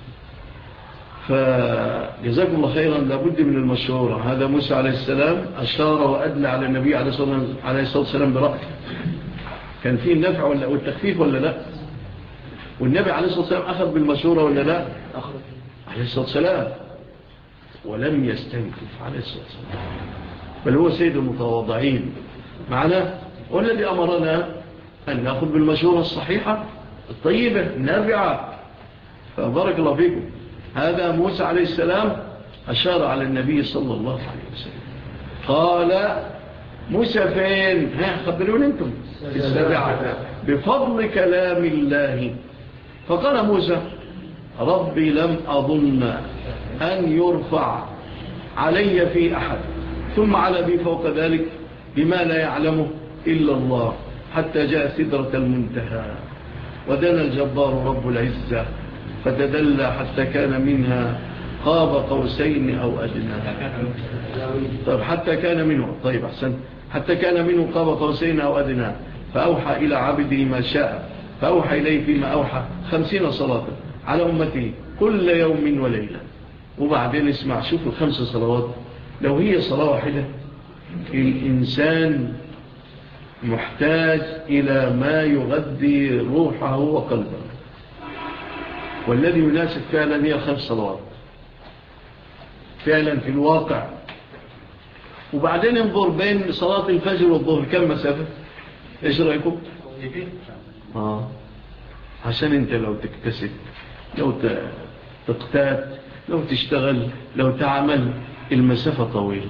فجزاكم الله خيرا. لابد من المشورة. هذا موسى عليه السلام أشار وأدلى على النبي عليه الصلاة والسلام برأيه. كان فيه النفع ولا والتخفيف ولا لا؟ والنبي عليه الصلاة والسلام أخذ بالمشورة ولا لا؟ أخذ عليه الصلاة والسلام ولم يستنكف عليه الصلاة والسلام، بل هو سيد المتواضعين معنا. والذي أمرنا أن نأخذ بالمشورة الصحيحة الطيبة النافعة. فبارك الله فيكم. هذا موسى عليه السلام أشار على النبي صلى الله عليه وسلم. قال موسى فين؟ ها خبرون أنتم السابعة بفضل كلام الله. فقال موسى ربي لم أظن أن يرفع علي في أحد، ثم على بي فوق ذلك بما لا يعلمه إلا الله، حتى جاء سدرة المنتهى ودنا الجبار رب العزة فتدلى حتى كان منها قاب قوسين أو أدنى. طيب حتى كان منه، طيب أحسن، حتى كان منه قاب قوسين أو أدنى فأوحى إلى عبده ما شاء فأوحى إليه فيما أوحى خمسين صلاة على أمته كل يوم وليلة. وبعدين اسمع، شوفوا الخمس صلوات. لو هي صلاة واحدة الإنسان محتاج إلى ما يغذي روحه وقلبه، والذي يناسب فعلا هي خمس صلوات فعلا في الواقع. وبعدين انظر بين صلاة الفجر والظهر كم مسافة؟ ايش رأيكم؟ آه. عشان انت لو تكتسب، لو تقتات، لو تشتغل، لو تعمل، المسافة طويلة.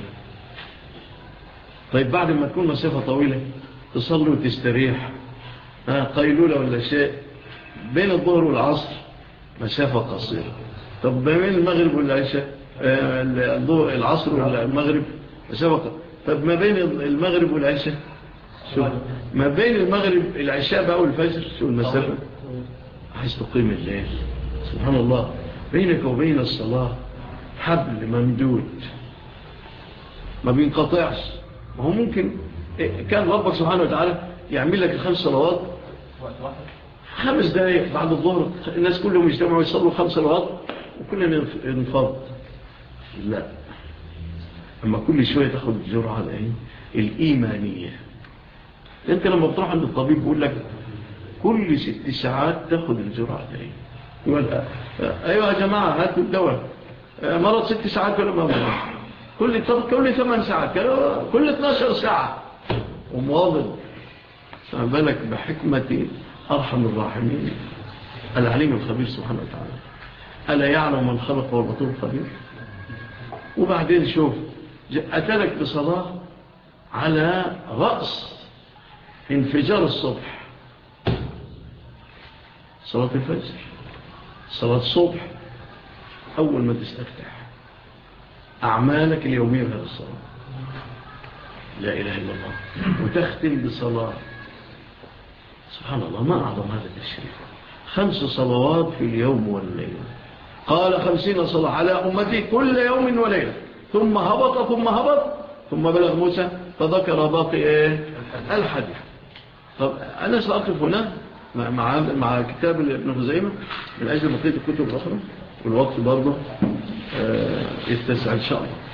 طيب بعد ما تكون مسافة طويلة تصلي وتستريح، آه قيلولة ولا شيء. بين الظهر والعصر مسافة قصيرة. طب بين المغرب والعشاء، آه العصر والمغرب مسافة قصيرة. طب ما بين المغرب والعشاء، شوف ما بين المغرب العشاء بقى والفجر، شو المسافة؟ عايز تقيم الليل. سبحان الله. بينك وبين الصلاة حبل ممدود ما بينقطعش. وهو ممكن كان ربك سبحانه وتعالى يعمل لك الخمس صلوات خمس دقائق بعد الظهر، الناس كلهم يجتمعوا يصلوا خمس صلوات وكلنا ننفض. لا، أما كل شوية تاخد الجرعة الإيمانية. أنت لما بتروح عند الطبيب بيقول لك كل ست ساعات تاخد الجرعة دي. يقول أيوة يا جماعة هاتوا الدواء، مرض ست ساعات ولا ما مرض، كل كل ثمان ساعات، كل اثناشر ساعة، ومواظب. فما بالك بحكمة أرحم الراحمين العليم الخبير سبحانه وتعالى. ألا يعلم من خلق والبطول الخبير. وبعدين شوف أتلك بصلاة على رأس انفجار الصبح، صلاة الفجر، صلاة الصبح أول ما تستفتح أعمالك اليومية في هذا الصلاة، لا إله إلا الله. وتختم بصلاة، سبحان الله ما أعظم هذا التشريف. خمس صلوات في اليوم والليلة. قال خمسين صلاة على أمتي كل يوم وليلة. ثم هبط ثم هبط ثم بلغ موسى فذكر باقي إيه؟ الحديث. طب أنا سأقف هنا مع مع كتاب ابن خزيمة من أجل بقية الكتب الأخرى، والوقت برضه يتسع إن شاء الله.